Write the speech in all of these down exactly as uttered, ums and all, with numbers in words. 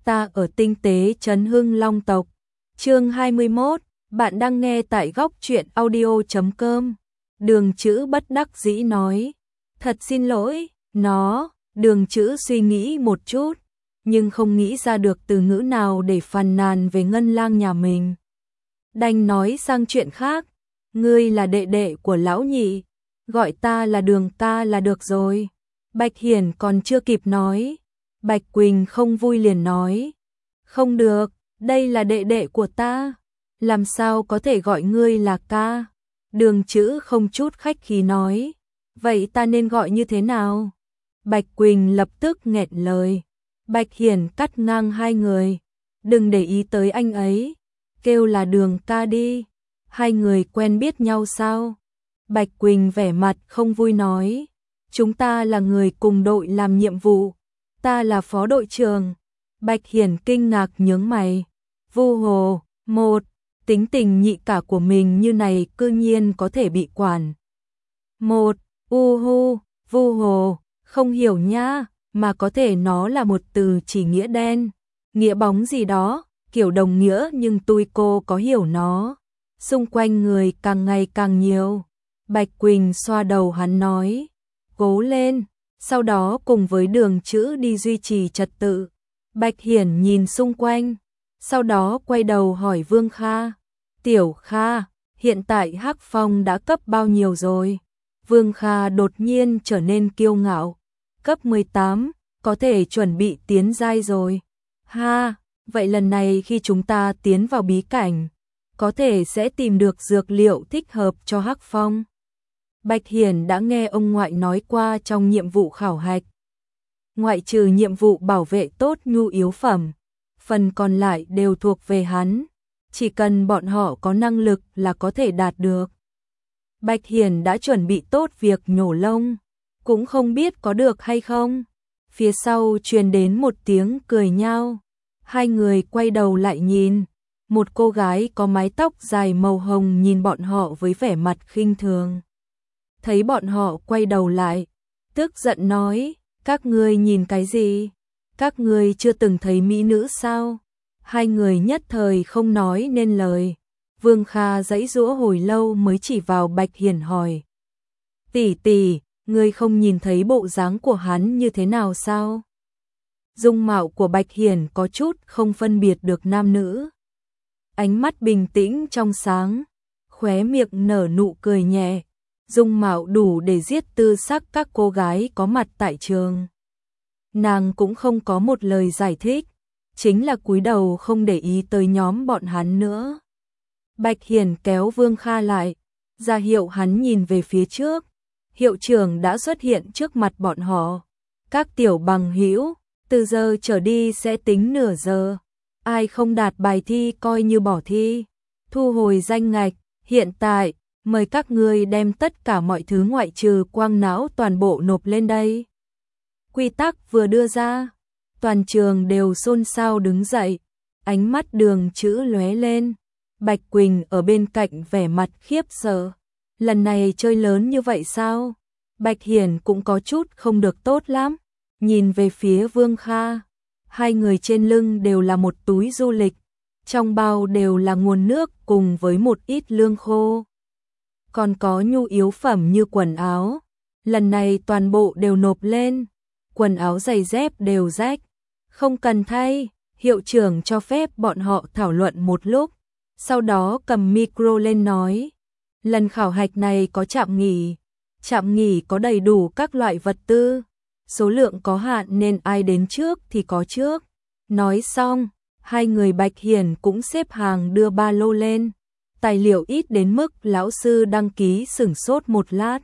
ta ở tinh tế trấn Hưng Long tộc. Chương hai mươi mốt, bạn đang nghe tại góc truyện audio chấm com. Đường Chữ bất đắc dĩ nói, thật xin lỗi, nó, Đường Chữ suy nghĩ một chút, nhưng không nghĩ ra được từ ngữ nào để phàn nàn về Ngân Lang nhà mình. Đành nói sang chuyện khác, ngươi là đệ đệ của lão nhị, gọi ta là Đường ta là được rồi. Bạch Hiển còn chưa kịp nói, Bạch Quỳnh không vui liền nói, không được, đây là đệ đệ của ta, làm sao có thể gọi ngươi là ca. Đường Chữ không chút khách khí nói, vậy ta nên gọi như thế nào? Bạch Quỳnh lập tức nghẹn lời. Bạch Hiển cắt ngang hai người, đừng để ý tới anh ấy, kêu là Đường ca đi, hai người quen biết nhau sao? Bạch Quỳnh vẻ mặt không vui nói, chúng ta là người cùng đội làm nhiệm vụ, ta là phó đội trưởng. Bạch Hiển kinh ngạc nhướng mày, Vu Hồ, một, tính tình nhị cả của mình như này cư nhiên có thể bị quản. Một, u hu, Vu Hồ, không hiểu nha, mà có thể nó là một từ chỉ nghĩa đen, nghĩa bóng gì đó, kiểu đồng nghĩa nhưng tui cô có hiểu nó. Xung quanh người càng ngày càng nhiều. Bạch Quỳnh xoa đầu hắn nói, cố lên, sau đó cùng với Đường Chữ đi duy trì trật tự. Bạch Hiển nhìn xung quanh, sau đó quay đầu hỏi Vương Kha, Tiểu Kha, hiện tại Hắc Phong đã cấp bao nhiêu rồi? Vương Kha đột nhiên trở nên kiêu ngạo, cấp mười tám, có thể chuẩn bị tiến giai rồi. Ha, vậy lần này khi chúng ta tiến vào bí cảnh, có thể sẽ tìm được dược liệu thích hợp cho Hắc Phong. Bạch Hiển đã nghe ông ngoại nói qua trong nhiệm vụ khảo hạch. Ngoại trừ nhiệm vụ bảo vệ tốt nhu yếu phẩm, phần còn lại đều thuộc về hắn, chỉ cần bọn họ có năng lực là có thể đạt được. Bạch Hiển đã chuẩn bị tốt việc nhổ lông, cũng không biết có được hay không. Phía sau truyền đến một tiếng cười nhao, hai người quay đầu lại nhìn, một cô gái có mái tóc dài màu hồng nhìn bọn họ với vẻ mặt khinh thường. Thấy bọn họ quay đầu lại, tức giận nói, các ngươi nhìn cái gì? Các ngươi chưa từng thấy mỹ nữ sao? Hai người nhất thời không nói nên lời. Vương Kha giãy giụa hồi lâu mới chỉ vào Bạch Hiển hỏi, tỷ tỷ, ngươi không nhìn thấy bộ dáng của hắn như thế nào sao? Dung mạo của Bạch Hiển có chút không phân biệt được nam nữ. Ánh mắt bình tĩnh trong sáng, khóe miệng nở nụ cười nhẹ, dung mạo đủ để giết tư sắc các cô gái có mặt tại trường. Nàng cũng không có một lời giải thích, chính là cúi đầu không để ý tới nhóm bọn hắn nữa. Bạch Hiển kéo Vương Kha lại, ra hiệu hắn nhìn về phía trước. Hiệu trưởng đã xuất hiện trước mặt bọn họ. Các tiểu bằng hữu, từ giờ trở đi sẽ tính nửa giờ. Ai không đạt bài thi coi như bỏ thi. Thu hồi danh ngạch, hiện tại, mời các ngươi đem tất cả mọi thứ ngoại trừ quang não toàn bộ nộp lên đây. Quy tắc vừa đưa ra, toàn trường đều xôn xao đứng dậy, ánh mắt Đường Chữ lóe lên. Bạch Quỳnh ở bên cạnh vẻ mặt khiếp sợ. Lần này chơi lớn như vậy sao? Bạch Hiển cũng có chút không được tốt lắm. Nhìn về phía Vương Kha. Hai người trên lưng đều là một túi du lịch. Trong bao đều là nguồn nước cùng với một ít lương khô. Còn có nhu yếu phẩm như quần áo. Lần này toàn bộ đều nộp lên. Quần áo giày dép đều rách. Không cần thay. Hiệu trưởng cho phép bọn họ thảo luận một lúc. Sau đó cầm micro lên nói. Lần khảo hạch này có trạm nghỉ. Trạm nghỉ có đầy đủ các loại vật tư. Số lượng có hạn nên ai đến trước thì có trước. Nói xong, hai người Bạch Hiển cũng xếp hàng đưa ba lô lên. Tài liệu ít đến mức lão sư đăng ký sửng sốt một lát.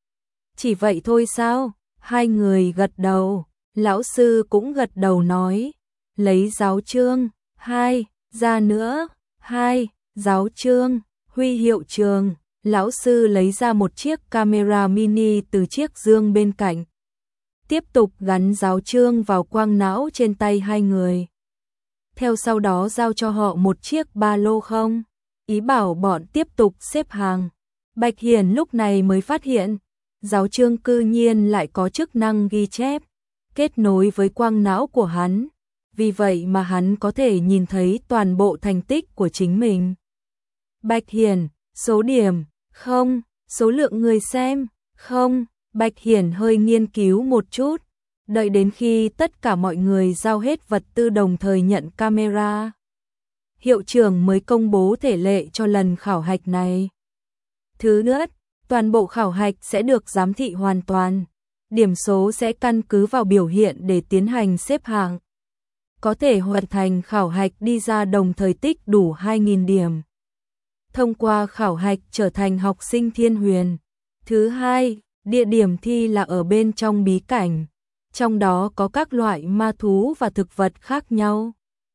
Chỉ vậy thôi sao? Hai người gật đầu. Lão sư cũng gật đầu nói. Lấy giáo chương. Hai, ra nữa. Hai, giáo chương. Huy hiệu trường. Lão sư lấy ra một chiếc camera mini từ chiếc dương bên cạnh. Tiếp tục gắn giáo chương vào quang não trên tay hai người. Theo sau đó giao cho họ một chiếc ba lô không. Ý bảo bọn tiếp tục xếp hàng. Bạch Hiển lúc này mới phát hiện. Giáo chương cư nhiên lại có chức năng ghi chép. Kết nối với quang não của hắn. vì vậy mà hắn có thể nhìn thấy toàn bộ thành tích của chính mình. Bạch Hiền, số điểm, không, số lượng người xem, không, Bạch Hiền hơi nghiên cứu một chút, đợi đến khi tất cả mọi người giao hết vật tư đồng thời nhận camera. Hiệu trưởng mới công bố thể lệ cho lần khảo hạch này. Thứ nhất, toàn bộ khảo hạch sẽ được giám thị hoàn toàn. Điểm số sẽ căn cứ vào biểu hiện để tiến hành xếp hạng. Có thể hoàn thành khảo hạch đi ra đồng thời tích đủ hai nghìn điểm. Thông qua khảo hạch trở thành học sinh Thiên Huyền. Thứ hai, địa điểm thi là ở bên trong bí cảnh. Trong đó có các loại ma thú và thực vật khác nhau.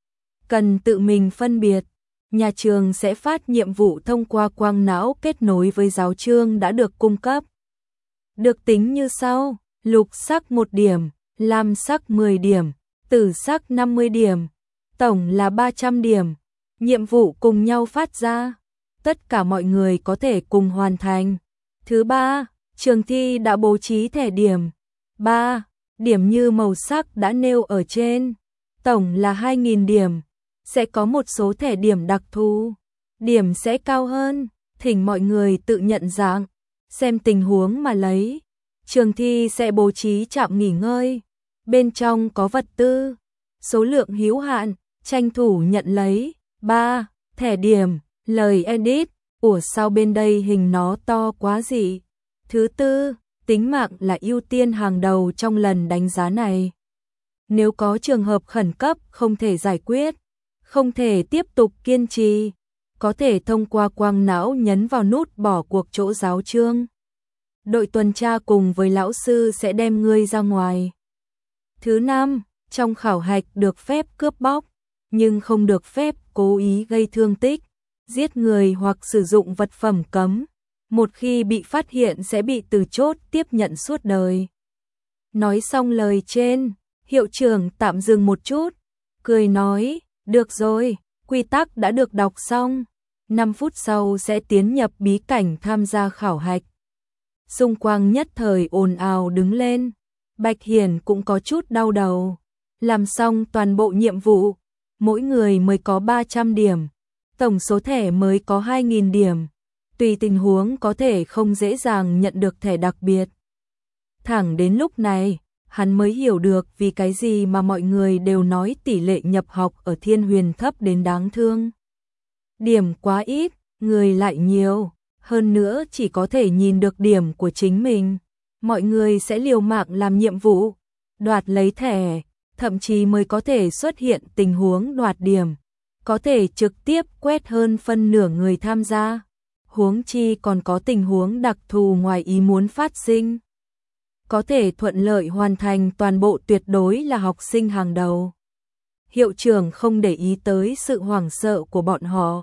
Cần tự mình phân biệt. Nhà trường sẽ phát nhiệm vụ thông qua quang não kết nối với giáo chương đã được cung cấp. Được tính như sau: lục sắc một điểm, lam sắc mười điểm, tử sắc năm mươi điểm, tổng là ba trăm điểm. Nhiệm vụ cùng nhau phát ra, tất cả mọi người có thể cùng hoàn thành. Thứ ba, trường thi đã bố trí thẻ điểm. ba. Điểm như màu sắc đã nêu ở trên, tổng là hai nghìn điểm. Sẽ có một số thẻ điểm đặc thù, điểm sẽ cao hơn, thỉnh mọi người tự nhận dạng, xem tình huống mà lấy. Trường thi sẽ bố trí trạm nghỉ ngơi, bên trong có vật tư, số lượng hữu hạn, tranh thủ nhận lấy. ba. Thẻ điểm, lời edit, ủa sao bên đây hình nó to quá gì? Thứ tư, tính mạng là ưu tiên hàng đầu trong lần đánh giá này. Nếu có trường hợp khẩn cấp không thể giải quyết, không thể tiếp tục kiên trì, có thể thông qua quang não nhấn vào nút bỏ cuộc chỗ giáo chương. Đội tuần tra cùng với lão sư sẽ đem ngươi ra ngoài. Thứ năm, trong khảo hạch được phép cướp bóc, nhưng không được phép cố ý gây thương tích, giết người hoặc sử dụng vật phẩm cấm. Một khi bị phát hiện sẽ bị từ chốt tiếp nhận suốt đời. Nói xong lời trên, hiệu trưởng tạm dừng một chút, cười nói, được rồi, quy tắc đã được đọc xong, năm phút sau sẽ tiến nhập bí cảnh tham gia khảo hạch. Xung quanh nhất thời ồn ào đứng lên, Bạch Hiền cũng có chút đau đầu. Làm xong toàn bộ nhiệm vụ, mỗi người mới có ba trăm điểm, tổng số thẻ mới có hai nghìn điểm. Tùy tình huống có thể không dễ dàng nhận được thẻ đặc biệt. Thẳng đến lúc này, hắn mới hiểu được vì cái gì mà mọi người đều nói tỷ lệ nhập học ở Thiên Huyền thấp đến đáng thương. Điểm quá ít, người lại nhiều, hơn nữa chỉ có thể nhìn được điểm của chính mình. Mọi người sẽ liều mạng làm nhiệm vụ, đoạt lấy thẻ, thậm chí mới có thể xuất hiện tình huống đoạt điểm, có thể trực tiếp quét hơn phân nửa người tham gia. Huống chi còn có tình huống đặc thù ngoài ý muốn phát sinh. Có thể thuận lợi hoàn thành toàn bộ tuyệt đối là học sinh hàng đầu. Hiệu trưởng không để ý tới sự hoảng sợ của bọn họ.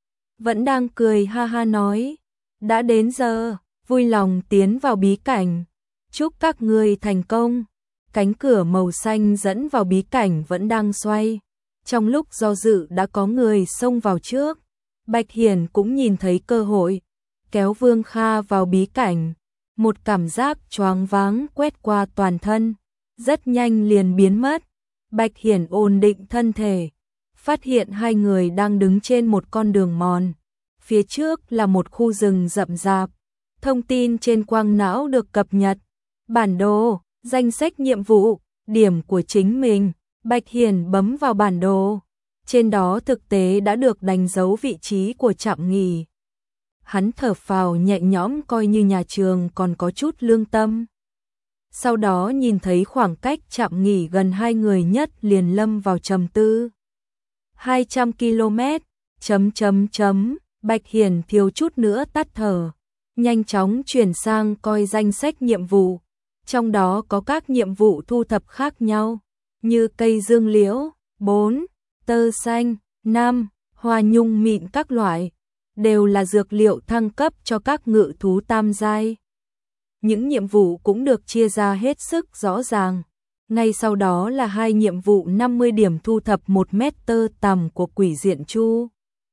Vẫn đang cười ha ha nói, đã đến giờ, vui lòng tiến vào bí cảnh. Chúc các ngươi thành công. Cánh cửa màu xanh dẫn vào bí cảnh vẫn đang xoay. Trong lúc do dự đã có người xông vào trước. Bạch Hiền cũng nhìn thấy cơ hội, kéo Vương Kha vào bí cảnh. Một cảm giác choáng váng quét qua toàn thân, rất nhanh liền biến mất. Bạch Hiền ổn định thân thể, phát hiện hai người đang đứng trên một con đường mòn. Phía trước là một khu rừng rậm rạp. Thông tin trên quang não được cập nhật. Bản đồ, danh sách nhiệm vụ, điểm của chính mình. Bạch Hiền bấm vào bản đồ. Trên đó thực tế đã được đánh dấu vị trí của trạm nghỉ. Hắn thở phào nhẹ nhõm coi như nhà trường còn có chút lương tâm. Sau đó nhìn thấy khoảng cách trạm nghỉ gần hai người nhất liền lâm vào trầm tư. hai trăm ki lô mét, chấm chấm chấm, Bạch Hiền thiếu chút nữa tắt thở. Nhanh chóng chuyển sang coi danh sách nhiệm vụ. Trong đó có các nhiệm vụ thu thập khác nhau, như cây dương liễu, bốn, tơ xanh, năm, hoa nhung mịn các loại, đều là dược liệu thăng cấp cho các ngự thú tam giai. Những nhiệm vụ cũng được chia ra hết sức rõ ràng. Ngay sau đó là hai nhiệm vụ năm mươi điểm thu thập một mét tơ tằm của quỷ diện chu.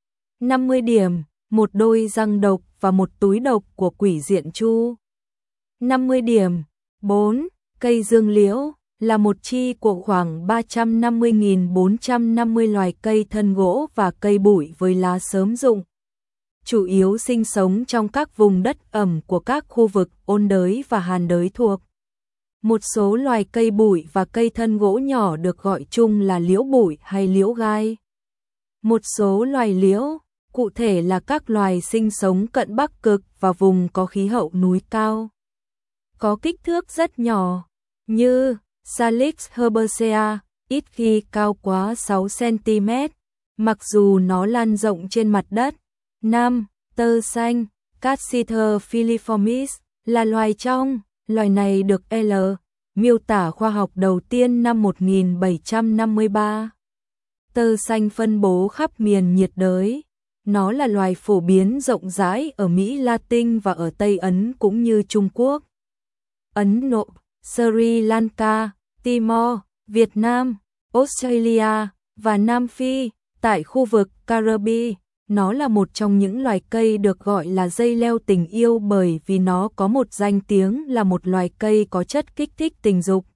năm mươi điểm, một đôi răng độc và một túi độc của quỷ diện chu. năm mươi điểm, bốn, cây dương liễu, là một chi của khoảng ba trăm năm mươi nghìn bốn trăm năm mươi loài cây thân gỗ và cây bụi với lá xớm rụng, chủ yếu sinh sống trong các vùng đất ẩm của các khu vực ôn đới và hàn đới thuộc. Một số loài cây bụi và cây thân gỗ nhỏ được gọi chung là liễu bụi hay liễu gai. Một số loài liễu, cụ thể là các loài sinh sống cận Bắc Cực và vùng có khí hậu núi cao, có kích thước rất nhỏ, như Salix herbacea, ít khi cao quá sáu xăng-ti-mét, mặc dù nó lan rộng trên mặt đất. năm. Tơ xanh, Cassiter filiformis, là loài trong, loài này được L. miêu tả khoa học đầu tiên năm một nghìn bảy trăm năm mươi ba. Tơ xanh phân bố khắp miền nhiệt đới. Nó là loài phổ biến rộng rãi ở Mỹ Latin và ở Tây Ấn cũng như Trung Quốc, Ấn Độ, Sri Lanka, Timor, Việt Nam, Australia và Nam Phi. Tại khu vực Caribe, nó là một trong những loài cây được gọi là dây leo tình yêu bởi vì nó có một danh tiếng là một loài cây có chất kích thích tình dục.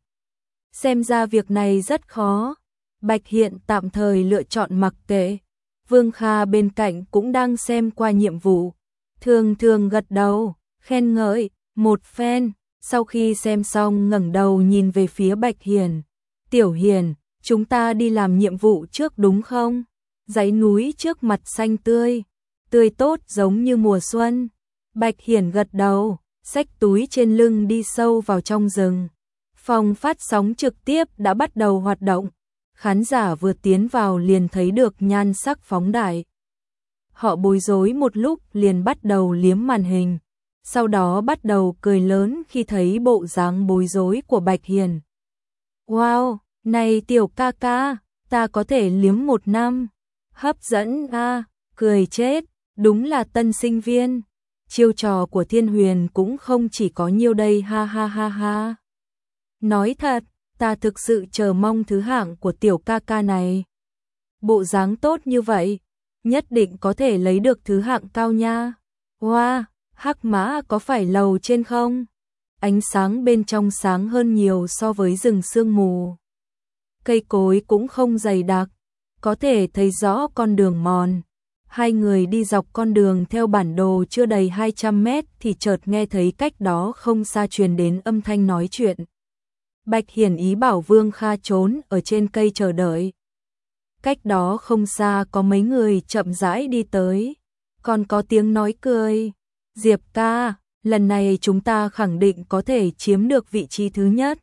Xem ra việc này rất khó. Bạch Hiện tạm thời lựa chọn mặc kệ. Vương Kha bên cạnh cũng đang xem qua nhiệm vụ, thường thường gật đầu, khen ngợi một phen. Sau khi xem xong ngẩng đầu nhìn về phía Bạch Hiền. Tiểu Hiền, chúng ta đi làm nhiệm vụ trước đúng không? Dãy núi trước mặt xanh tươi, tươi tốt giống như mùa xuân. Bạch Hiền gật đầu, xách túi trên lưng đi sâu vào trong rừng. Phòng phát sóng trực tiếp đã bắt đầu hoạt động. Khán giả vừa tiến vào liền thấy được nhan sắc phóng đại. Họ bối rối một lúc liền bắt đầu liếm màn hình. Sau đó bắt đầu cười lớn khi thấy bộ dáng bối rối của Bạch Hiền. Wow, này tiểu ca ca, ta có thể liếm một năm. Hấp dẫn a, cười chết, đúng là tân sinh viên. Chiêu trò của Thiên Huyền cũng không chỉ có nhiêu đây ha ha ha ha. Nói thật, ta thực sự chờ mong thứ hạng của tiểu ca ca này. Bộ dáng tốt như vậy, nhất định có thể lấy được thứ hạng cao nha. Wow, hắc mã có phải lầu trên không? Ánh sáng bên trong sáng hơn nhiều so với rừng sương mù. Cây cối cũng không dày đặc, có thể thấy rõ con đường mòn. Hai người đi dọc con đường theo bản đồ chưa đầy hai trăm mét thì chợt nghe thấy cách đó không xa truyền đến âm thanh nói chuyện. Bạch Hiển ý bảo Vương Kha trốn ở trên cây chờ đợi. Cách đó không xa có mấy người chậm rãi đi tới, còn có tiếng nói cười. Diệp ca, lần này chúng ta khẳng định có thể chiếm được vị trí thứ nhất.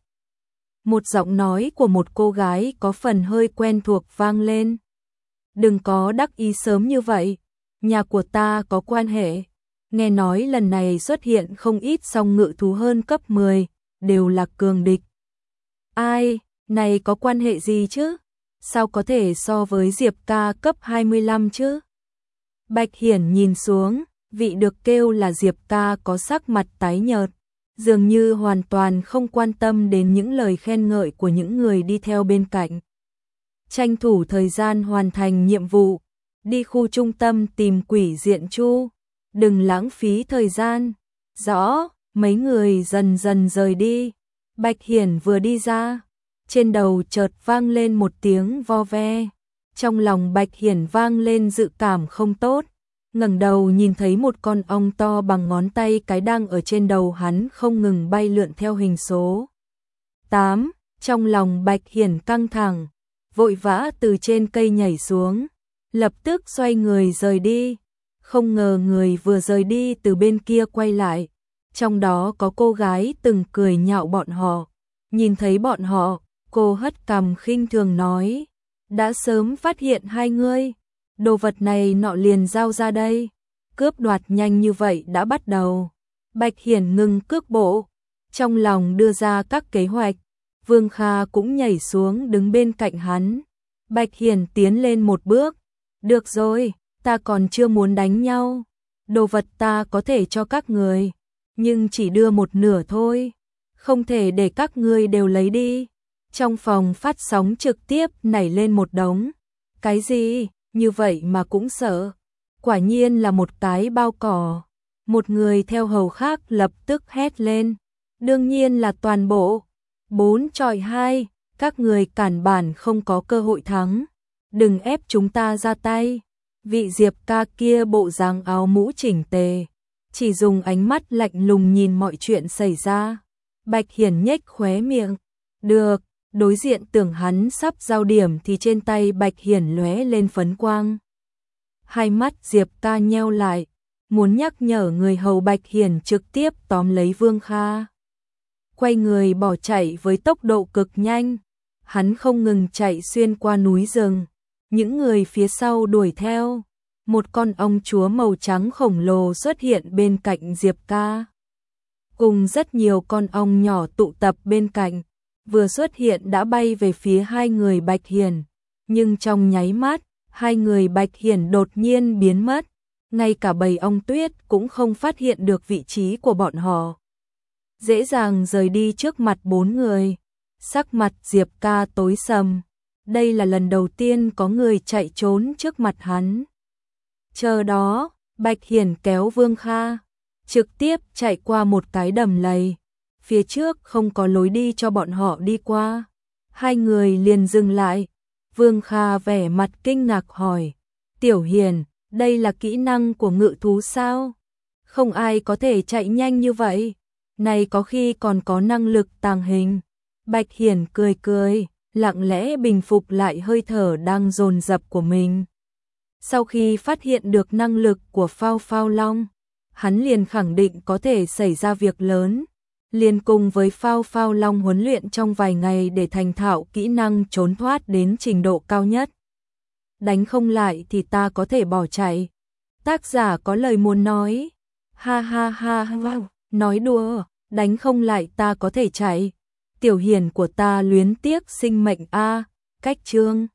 Một giọng nói của một cô gái có phần hơi quen thuộc vang lên. Đừng có đắc ý sớm như vậy, nhà của ta có quan hệ. Nghe nói lần này xuất hiện không ít song ngự thú hơn cấp mười, đều là cường địch. Ai, này có quan hệ gì chứ? Sao có thể so với Diệp ca cấp hai mươi lăm chứ? Bạch Hiển nhìn xuống, vị được kêu là Diệp ca có sắc mặt tái nhợt, dường như hoàn toàn không quan tâm đến những lời khen ngợi của những người đi theo bên cạnh. Tranh thủ thời gian hoàn thành nhiệm vụ, đi khu trung tâm tìm quỷ diện Chu, đừng lãng phí thời gian. Rõ, mấy người dần dần rời đi. Bạch Hiển vừa đi ra, trên đầu chợt vang lên một tiếng vo ve. Trong lòng Bạch Hiển vang lên dự cảm không tốt, ngẩng đầu nhìn thấy một con ong to bằng ngón tay cái đang ở trên đầu hắn không ngừng bay lượn theo hình số tám. Trong lòng Bạch Hiển căng thẳng, vội vã từ trên cây nhảy xuống, lập tức xoay người rời đi. Không ngờ người vừa rời đi từ bên kia quay lại, trong đó có cô gái từng cười nhạo bọn họ. Nhìn thấy bọn họ, cô hất cằm khinh thường nói, đã sớm phát hiện hai ngươi, đồ vật này nọ liền giao ra đây. Cướp đoạt nhanh như vậy đã bắt đầu. Bạch Hiển ngừng cước bộ, trong lòng đưa ra các kế hoạch. Vương Kha cũng nhảy xuống đứng bên cạnh hắn. Bạch Hiển tiến lên một bước, được rồi, ta còn chưa muốn đánh nhau. Đồ vật ta có thể cho các người, nhưng chỉ đưa một nửa thôi, không thể để các ngươi đều lấy đi. Trong phòng phát sóng trực tiếp nảy lên một đống. Cái gì, như vậy mà cũng sợ. Quả nhiên là một cái bao cỏ. Một người theo hầu khác lập tức hét lên. Đương nhiên là toàn bộ. Bốn chọi hai, các người cản bản không có cơ hội thắng. Đừng ép chúng ta ra tay. Vị Diệp ca kia bộ dáng áo mũ chỉnh tề, chỉ dùng ánh mắt lạnh lùng nhìn mọi chuyện xảy ra. Bạch Hiển nhếch khóe miệng. Được, đối diện tưởng hắn sắp giao điểm thì trên tay Bạch Hiển lóe lên phấn quang. Hai mắt Diệp ca nheo lại, muốn nhắc nhở người hầu Bạch Hiển trực tiếp tóm lấy Vương Kha. Quay người bỏ chạy với tốc độ cực nhanh, hắn không ngừng chạy xuyên qua núi rừng. Những người phía sau đuổi theo, một con ong chúa màu trắng khổng lồ xuất hiện bên cạnh Diệp ca. Cùng rất nhiều con ong nhỏ tụ tập bên cạnh, vừa xuất hiện đã bay về phía hai người Bạch Hiển. Nhưng trong nháy mắt, hai người Bạch Hiển đột nhiên biến mất, ngay cả bầy ong tuyết cũng không phát hiện được vị trí của bọn họ. Dễ dàng rời đi trước mặt bốn người, sắc mặt Diệp ca tối sầm. Đây là lần đầu tiên có người chạy trốn trước mặt hắn. Chờ đó, Bạch Hiển kéo Vương Kha, trực tiếp chạy qua một cái đầm lầy. Phía trước không có lối đi cho bọn họ đi qua. Hai người liền dừng lại. Vương Kha vẻ mặt kinh ngạc hỏi, Tiểu Hiền, đây là kỹ năng của ngự thú sao? Không ai có thể chạy nhanh như vậy. Này có khi còn có năng lực tàng hình. Bạch Hiển cười cười, lặng lẽ bình phục lại hơi thở đang dồn dập của mình. Sau khi phát hiện được năng lực của Phao Phao Long, hắn liền khẳng định có thể xảy ra việc lớn. Liền cùng với Phao Phao Long huấn luyện trong vài ngày để thành thạo kỹ năng trốn thoát đến trình độ cao nhất. Đánh không lại thì ta có thể bỏ chạy. Tác giả có lời muốn nói. Ha ha ha ha, nói đùa, đánh không lại ta có thể chạy. Tiểu Hiền của ta luyến tiếc sinh mệnh a. Cách chương